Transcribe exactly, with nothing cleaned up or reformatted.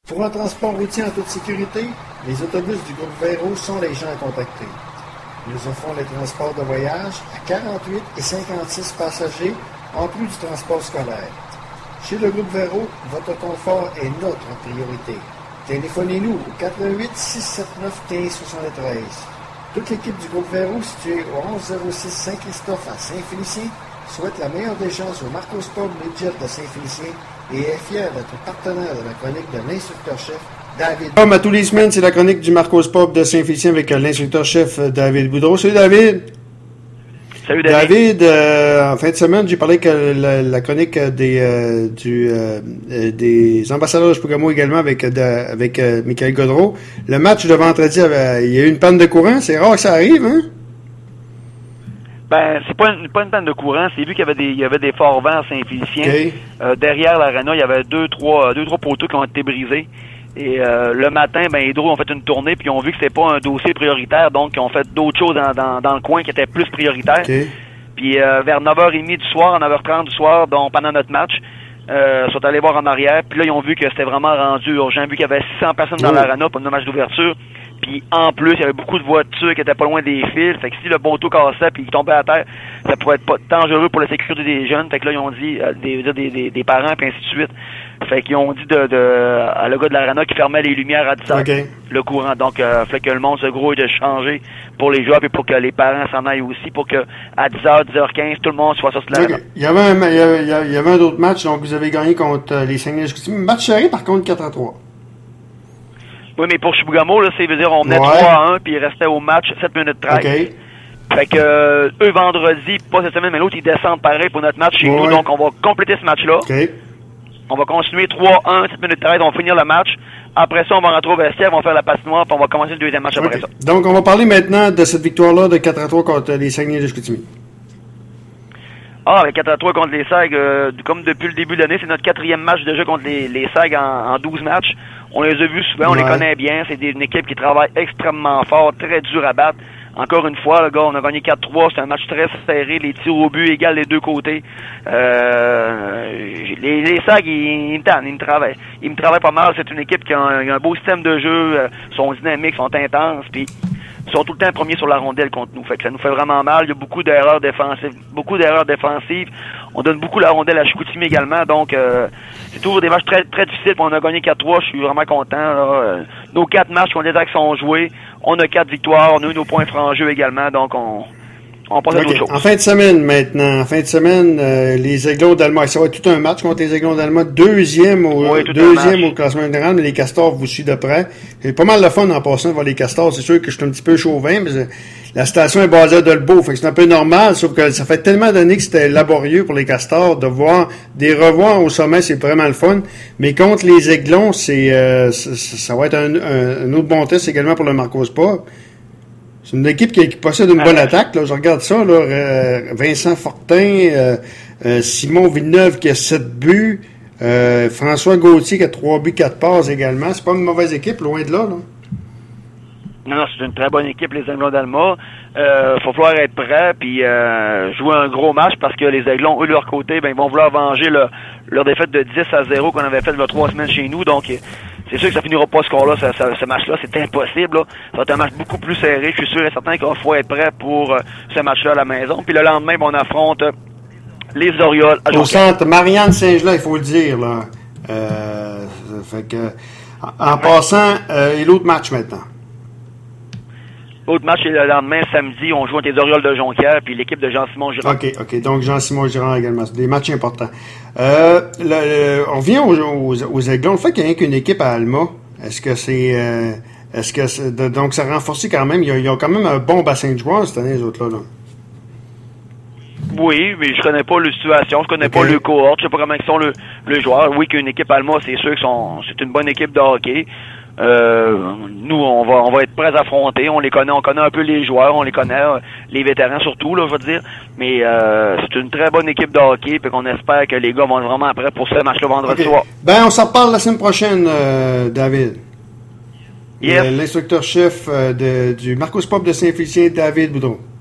Pour un transport routier en toute sécurité, les autobus du groupe Véro sont les gens à contacter. Nous offrons les transports de voyage à quarante-huit et cinquante-six passagers, en plus du transport scolaire. Chez le groupe Véro, votre confort est notre priorité. Téléphonez-nous au quatre un huit, six sept neuf, un cinq sept trois. Toute l'équipe du groupe Véro, située au onze zéro six Saint-Christophe à Saint-Félicien, souhaite la meilleure des chances au Marcos Pub Midget de Saint-Félicien et est fier d'être partenaire de la chronique de l'instructeur-chef David. Comme à tous les semaines, c'est la chronique du Marcos Pub de Saint-Félicien avec l'instructeur-chef David Boudreau. Salut David! Salut David! David, euh, en fin de semaine, j'ai parlé que la, la chronique des, euh, du, euh, des ambassadeurs de Chibougamau également avec, de, avec euh, Michael Godreau. Le match de vendredi, avait, il y a eu une panne de courant. C'est rare que ça arrive, hein? Ben, c'est pas une, pas une panne de courant. C'est vu qu'il y avait des, il y avait des forts vents à Saint-Félicien. Okay. Euh, derrière l'aréna, il y avait deux, trois, deux, trois poteaux qui ont été brisés. Et euh, le matin, ben Hydro ont fait une tournée puis ils ont vu que c'était pas un dossier prioritaire, donc ils ont fait d'autres choses dans, dans, dans le coin qui étaient plus prioritaires. Okay. Puis euh, vers neuf heures trente du soir, neuf heures trente du soir, donc pendant notre match, euh, sont allés voir en arrière. Puis là, ils ont vu que c'était vraiment rendu urgent, vu qu'il y avait six cents personnes dans oh. l'arena pour le match d'ouverture. Puis en plus, il y avait beaucoup de voitures qui étaient pas loin des fils. Fait que si le poteau cassait puis il tombait à terre, ça pourrait être pas dangereux pour la sécurité des jeunes. Fait que là, ils ont dit euh, des, des, des, des parents puis ainsi de suite. Fait qu'ils ont dit de, de à le gars de l'arena qui fermait les lumières à dix heures, okay. le courant. Donc, euh, fait que le monde se grouille de changer pour les joueurs et pour que les parents s'en aillent aussi, pour que à dix heures, dix heures quinze, tout le monde soit sur l'arena. Okay. Il y avait un, il y avait, il y avait un autre match, donc vous avez gagné contre les Saguenay-Chicoutimi. Match serré, par contre, quatre à trois. Oui, mais pour Chibougamau, là, c'est veut dire on menait ouais. trois à un, puis il restait au match sept minutes treize. Okay. Fait que euh, eux, vendredi, pas cette semaine, mais l'autre, ils descendent pareil pour notre match chez ouais. nous, donc on va compléter ce match-là. Okay. On va continuer trois à un, sept minutes treize, on va finir le match. Après ça, on va rentrer au vestiaire, on va faire la patinoire, puis on va commencer le deuxième match okay. après ça. Donc, on va parler maintenant de cette victoire-là de quatre à trois contre les Saguenay-Chicoutimi. Ah, avec quatre à trois contre les Sags, euh, comme depuis le début de l'année, c'est notre quatrième match déjà contre les, les Sags en, en douze matchs. On les a vus souvent, on ouais. les connaît bien. C'est des, une équipe qui travaille extrêmement fort, très dur à battre. Encore une fois, le gars, on a gagné quatre trois. C'est un match très serré. Les tirs au but égales des deux côtés. Euh, les, les Sags, ils, ils me tannent, ils me travaillent. Ils me travaillent pas mal. C'est une équipe qui a un, un beau système de jeu. Euh, sont dynamiques, sont intenses. Puis ils sont tout le temps premiers sur la rondelle contre nous. Fait que ça nous fait vraiment mal. Il y a beaucoup d'erreurs défensives. Beaucoup d'erreurs défensives. On donne beaucoup la rondelle à Chicoutimi également. Donc, euh, c'est toujours des matchs très très difficiles. On a gagné quatre trois. Je suis vraiment content. Là. Nos quatre matchs contre les Sags sont joués. On a quatre victoires. On a eu nos points francs en jeu également. Donc, on, on passe okay. à d'autres choses. En fin de semaine, maintenant. En fin de semaine, euh, les Aiglons d'Alma. Ça va être tout un match contre les Aiglons d'Alma. Deuxième au, oui, deuxième au classement général, mais les Castors vous suivent de près. C'est pas mal de fun en passant de voir les Castors. C'est sûr que je suis un petit peu chauvin, mais la station est basée à Dolbeau. Fait que c'est un peu normal, sauf que ça fait tellement d'années que c'était laborieux pour les Castors de voir des revoirs au sommet, c'est vraiment le fun. Mais contre les Aiglons, c'est, euh, ça, ça va être un, un, un autre bon test également pour le Marcos Pub. C'est une équipe qui, qui possède une bonne attaque. Là. Je regarde ça. Là, euh, Vincent Fortin, euh, euh, Simon Villeneuve qui a sept buts, euh, François Gauthier qui a trois buts, quatre passes également. C'est pas une mauvaise équipe, loin de là. là. Non, non, c'est une très bonne équipe, les Aiglons d'Alma. Euh, faut falloir être prêt puis euh, jouer un gros match parce que les Aiglons, eux, de leur côté, ben ils vont vouloir venger le, leur défaite de dix à zéro qu'on avait fait il y a trois semaines chez nous. Donc, c'est sûr que ça finira pas ce score-là, ça, ça, ce match-là, c'est impossible. Là. Ça va être un match beaucoup plus serré. Je suis sûr et certain qu'il faut être prêt pour euh, ce match-là à la maison. Puis le lendemain, ben, on affronte euh, les Orioles à au centre Marianne Saint-Gelais, il faut le dire. Là. Euh, fait que, en, en passant, euh, et l'autre match maintenant. L'autre match, c'est le lendemain, samedi, on joue contre les Orioles de Jonquière puis l'équipe de Jean-Simon Girard. OK, OK. Donc, Jean-Simon Girard également. C'est des matchs importants. Euh, le, le, on revient aux, aux, aux Aiglons. Le fait qu'il n'y ait qu'une équipe à Alma, est-ce que c'est... Euh, est-ce que c'est... De, donc, ça renforce quand même... Ils ont, ils ont quand même un bon bassin de joueurs cette année, les autres-là. Là. Oui, mais je connais pas la situation, je connais okay. pas le cohorte, je sais pas comment ils sont le, le joueur. Oui, qu'une équipe Alma, c'est sûr que sont, c'est une bonne équipe de hockey. Euh, nous, on va, on va être prêts à affronter. On les connaît, on connaît un peu les joueurs, on les connaît, les vétérans surtout, là, je veux dire. Mais euh, c'est une très bonne équipe de hockey, puis qu'on espère que les gars vont être vraiment prêts pour ce match-là vendredi okay. soir. Ben, on s'en reparle la semaine prochaine, euh, David. Yes. L'instructeur-chef euh, de, du Marcos Pub de Saint-Félicien, David Boudreau.